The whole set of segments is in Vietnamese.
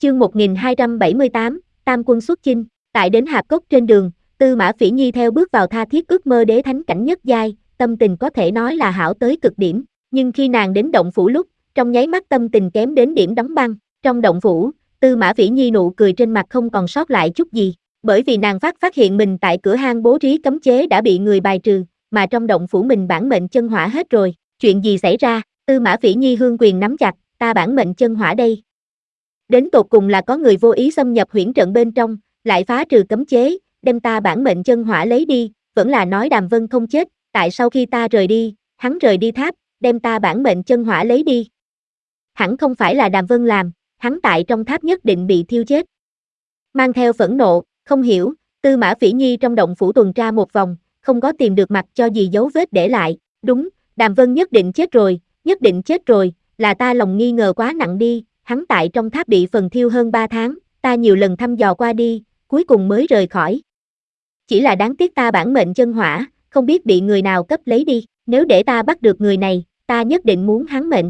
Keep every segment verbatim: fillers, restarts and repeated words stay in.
Chương một nghìn hai trăm bảy mươi tám, Tam quân xuất chinh. Tại đến Hạp Cốc trên đường, Tư Mã Phỉ Nhi theo bước vào tha thiết ước mơ đế thánh cảnh nhất giai, tâm tình có thể nói là hảo tới cực điểm, nhưng khi nàng đến động phủ lúc, trong nháy mắt tâm tình kém đến điểm đóng băng. Trong động phủ, Tư Mã Phỉ Nhi nụ cười trên mặt không còn sót lại chút gì, bởi vì nàng phát phát hiện mình tại cửa hang bố trí cấm chế đã bị người bài trừ, mà trong động phủ mình bản mệnh chân hỏa hết rồi. Chuyện gì xảy ra? Tư Mã Phỉ Nhi hương quyền nắm chặt, ta bản mệnh chân hỏa đây. Đến tột cùng là có người vô ý xâm nhập huyễn trận bên trong, lại phá trừ cấm chế, đem ta bản mệnh chân hỏa lấy đi, vẫn là nói Đàm Vân không chết, tại sau khi ta rời đi, hắn rời đi tháp, đem ta bản mệnh chân hỏa lấy đi. Hẳn không phải là Đàm Vân làm, hắn tại trong tháp nhất định bị thiêu chết. Mang theo phẫn nộ, không hiểu, Tư Mã Phỉ Nhi trong động phủ tuần tra một vòng, không có tìm được mặt cho gì dấu vết để lại, đúng, Đàm Vân nhất định chết rồi, nhất định chết rồi, là ta lòng nghi ngờ quá nặng đi, hắn tại trong tháp bị phần thiêu hơn ba tháng, ta nhiều lần thăm dò qua đi, cuối cùng mới rời khỏi. Chỉ là đáng tiếc ta bản mệnh chân hỏa, không biết bị người nào cấp lấy đi, nếu để ta bắt được người này, ta nhất định muốn hắn mệnh.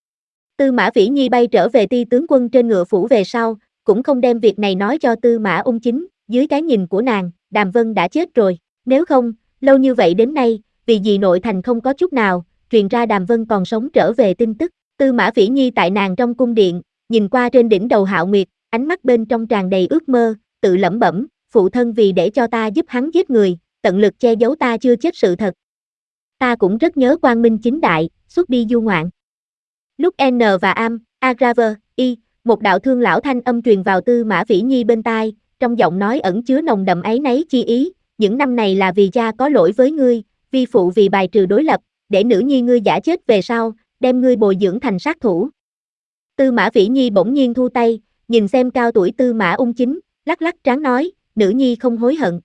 Tư Mã Phỉ Nhi bay trở về Ti tướng quân trên ngựa phủ về sau, cũng không đem việc này nói cho Tư Mã Ung Chính, dưới cái nhìn của nàng, Đàm Vân đã chết rồi, nếu không, lâu như vậy đến nay, vì gì nội thành không có chút nào, truyền ra Đàm Vân còn sống trở về tin tức. Tư Mã Phỉ Nhi tại nàng trong cung điện, nhìn qua trên đỉnh đầu Hạo Nguyệt, ánh mắt bên trong tràn đầy ước mơ, tự lẩm bẩm, phụ thân vì để cho ta giúp hắn giết người, tận lực che giấu ta chưa chết sự thật. Ta cũng rất nhớ quang minh chính đại, xuất đi du ngoạn. Lúc N và Am, Agraver, Y, một đạo thương lão thanh âm truyền vào Tư Mã Phỉ Nhi bên tai, trong giọng nói ẩn chứa nồng đậm áy náy chi ý, những năm này là vì cha có lỗi với ngươi, vi phụ vì bài trừ đối lập, để nữ nhi ngươi giả chết về sau, đem ngươi bồi dưỡng thành sát thủ. Tư Mã Phỉ Nhi bỗng nhiên thu tay, nhìn xem cao tuổi Tư Mã Ung Chính, lắc lắc trán nói, nữ nhi không hối hận.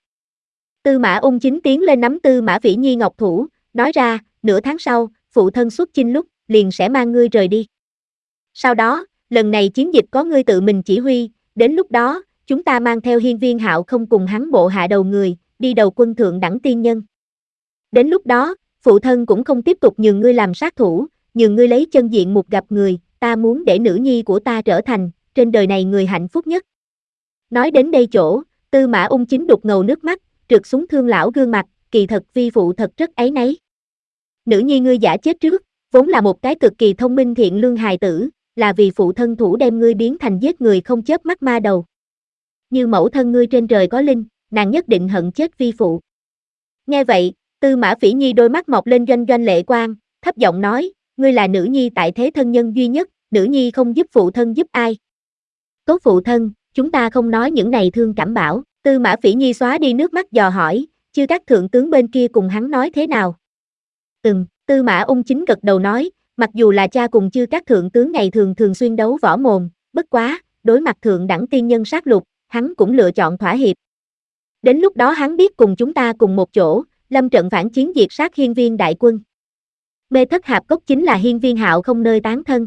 Tư Mã Ung Chính tiến lên nắm Tư Mã Phỉ Nhi ngọc thủ, nói ra, nửa tháng sau, phụ thân xuất chinh lúc, liền sẽ mang ngươi rời đi. Sau đó, lần này chiến dịch có ngươi tự mình chỉ huy, đến lúc đó, chúng ta mang theo Hiên Viên Hạo không cùng hắn bộ hạ đầu người, đi đầu quân thượng đẳng tiên nhân. Đến lúc đó, phụ thân cũng không tiếp tục nhường ngươi làm sát thủ, nhường ngươi lấy chân diện mục gặp người, ta muốn để nữ nhi của ta trở thành, trên đời này người hạnh phúc nhất. Nói đến đây chỗ, Tư Mã Ung Chính đục ngầu nước mắt, trượt xuống thương lão gương mặt, kỳ thật vi phụ thật rất áy náy. Nữ nhi ngươi giả chết trước, vốn là một cái cực kỳ thông minh thiện lương hài tử, là vì phụ thân thủ đem ngươi biến thành giết người không chớp mắt ma đầu. Như mẫu thân ngươi trên trời có linh, nàng nhất định hận chết vi phụ. Nghe vậy, Tư Mã Phỉ Nhi đôi mắt mọc lên doanh doanh lệ quang, thấp giọng nói, ngươi là nữ nhi tại thế thân nhân duy nhất, nữ nhi không giúp phụ thân giúp ai. Tốt phụ thân, chúng ta không nói những này thương cảm bảo. Tư Mã Phỉ Nhi xóa đi nước mắt dò hỏi, chưa các thượng tướng bên kia cùng hắn nói thế nào. Ừm, Tư Mã Ung Chính gật đầu nói, mặc dù là cha cùng chưa các thượng tướng ngày thường thường xuyên đấu võ mồm, bất quá, đối mặt thượng đẳng tiên nhân sát lục, hắn cũng lựa chọn thỏa hiệp. Đến lúc đó hắn biết cùng chúng ta cùng một chỗ, lâm trận phản chiến diệt sát Hiên Viên đại quân. Mê Thất Hạp Cốc chính là Hiên Viên Hạo không nơi tán thân.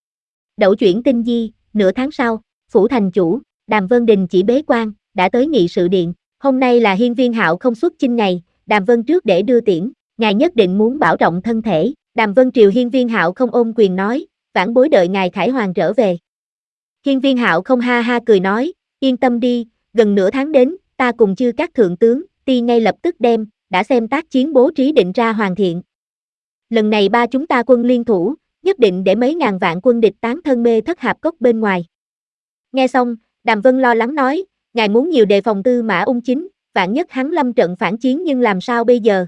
Đậu chuyển tinh di, nửa tháng sau, phủ thành chủ, Đàm Vân Đình chỉ bế quan, đã tới nghị sự điện. Hôm nay là Hiên Viên Hạo không xuất chinh ngày, Đàm Vân trước để đưa tiễn, ngài nhất định muốn bảo trọng thân thể. Đàm Vân triều Hiên Viên Hạo không ôm quyền nói, vãn bối đợi ngài Khải Hoàng trở về. Hiên Viên Hạo không ha ha cười nói, yên tâm đi, gần nửa tháng đến, ta cùng chư các thượng tướng, ti ngay lập tức đem, đã xem tác chiến bố trí định ra hoàn thiện. Lần này ba chúng ta quân liên thủ, nhất định để mấy ngàn vạn quân địch tán thân Mê Thất Hạp Cốc bên ngoài. Nghe xong, Đàm Vân lo lắng nói, ngài muốn nhiều đề phòng Tư Mã Ung Chính, vạn nhất hắn lâm trận phản chiến nhưng làm sao bây giờ?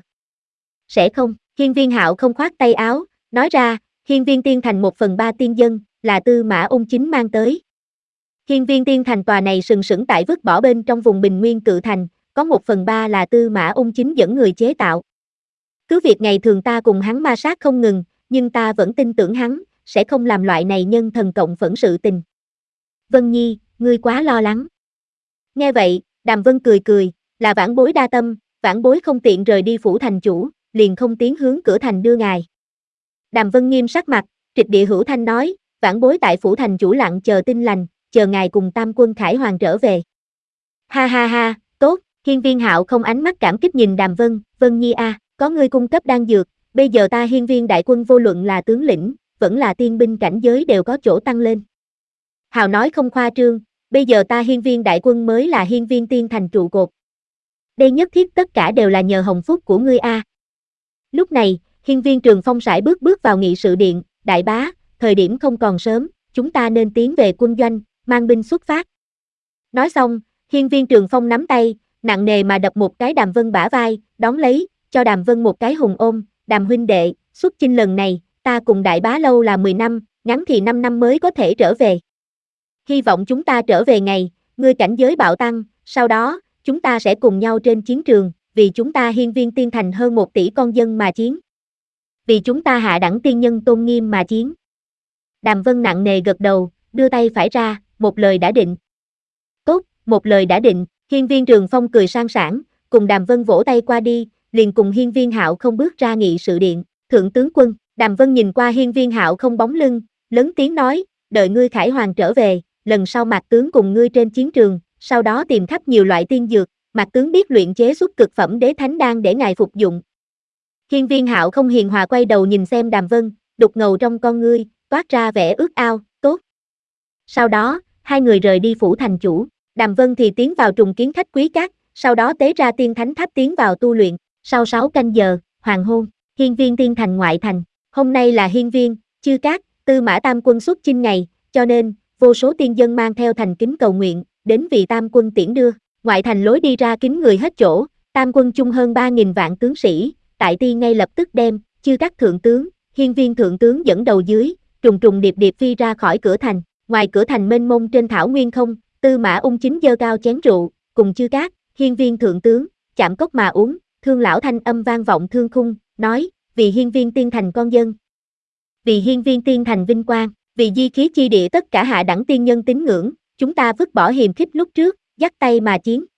Sẽ không, Hiên Viên Hạo không khoát tay áo, nói ra, Hiên Viên Tiên Thành một phần ba tiên dân, là Tư Mã Ung Chính mang tới. Hiên Viên Tiên Thành tòa này sừng sững tại vứt bỏ bên trong vùng bình nguyên cự thành, có một phần ba là Tư Mã Ung Chính dẫn người chế tạo. Cứ việc ngày thường ta cùng hắn ma sát không ngừng, nhưng ta vẫn tin tưởng hắn, sẽ không làm loại này nhân thần cộng phẫn sự tình. Vân Nhi, ngươi quá lo lắng. Nghe vậy, Đàm Vân cười cười, là vãn bối đa tâm, vãn bối không tiện rời đi phủ thành chủ, liền không tiến hướng cửa thành đưa ngài. Đàm Vân nghiêm sắc mặt, trịch địa hữu thanh nói, vãn bối tại phủ thành chủ lặng chờ tin lành, chờ ngài cùng tam quân Khải Hoàng trở về. Ha ha ha, tốt, Hiên Viên Hạo không ánh mắt cảm kích nhìn Đàm Vân, Vân Nhi a, có ngươi cung cấp đan dược, bây giờ ta Hiên Viên đại quân vô luận là tướng lĩnh, vẫn là tiên binh cảnh giới đều có chỗ tăng lên. Hào nói không khoa trương, bây giờ ta hiên viên đại quân mới là hiên viên tiên thành trụ cột. Đây nhất thiết tất cả đều là nhờ hồng phúc của ngươi a. Lúc này, hiên viên Trường Phong sải bước bước vào nghị sự điện, đại bá, thời điểm không còn sớm, chúng ta nên tiến về quân doanh, mang binh xuất phát. Nói xong, hiên viên Trường Phong nắm tay, nặng nề mà đập một cái Đàm Vân bả vai, đón lấy, cho Đàm Vân một cái hùng ôm, Đàm huynh đệ, xuất chinh lần này, ta cùng đại bá lâu là mười năm, ngắn thì năm năm mới có thể trở về. Hy vọng chúng ta trở về ngày, ngươi cảnh giới bạo tăng, sau đó, chúng ta sẽ cùng nhau trên chiến trường, vì chúng ta hiên viên tiên thành hơn một tỷ con dân mà chiến. Vì chúng ta hạ đẳng tiên nhân tôn nghiêm mà chiến. Đàm Vân nặng nề gật đầu, đưa tay phải ra, một lời đã định. Tốt, một lời đã định, hiên viên Trường Phong cười sang sảng, cùng Đàm Vân vỗ tay qua đi, liền cùng hiên viên Hạo không bước ra nghị sự điện, thượng tướng quân, Đàm Vân nhìn qua hiên viên Hạo không bóng lưng, lớn tiếng nói, đợi ngươi Khải Hoàng trở về, lần sau Mạc tướng cùng ngươi trên chiến trường, sau đó tìm khắp nhiều loại tiên dược, Mạc tướng biết luyện chế xuất cực phẩm đế thánh đan để ngài phục dụng. Hiên viên Hạo không hiền hòa quay đầu nhìn xem Đàm Vân, đục ngầu trong con ngươi, toát ra vẻ ước ao, tốt. Sau đó, hai người rời đi phủ thành chủ, Đàm Vân thì tiến vào trùng kiến khách quý các, sau đó tế ra tiên thánh tháp tiến vào tu luyện, sau sáu canh giờ, hoàng hôn, hiên viên tiên thành ngoại thành, hôm nay là hiên viên, chư cát, tư mã tam quân xuất chinh ngày, cho nên, vô số tiên dân mang theo thành kính cầu nguyện, đến vì tam quân tiễn đưa, ngoại thành lối đi ra kín người hết chỗ, tam quân chung hơn ba nghìn vạn tướng sĩ, tại ti ngay lập tức đem, chư các thượng tướng, hiên viên thượng tướng dẫn đầu dưới, trùng trùng điệp điệp phi ra khỏi cửa thành, ngoài cửa thành mênh mông trên thảo nguyên không, tư mã ung chính giơ cao chén rượu, cùng chư các, hiên viên thượng tướng, chạm cốc mà uống, thương lão thanh âm vang vọng thương khung, nói, vì hiên viên tiên thành con dân, vì hiên viên tiên thành vinh quang, vì di khí chi địa tất cả hạ đẳng tiên nhân tín ngưỡng, chúng ta vứt bỏ hiềm khích lúc trước, dắt tay mà chiến.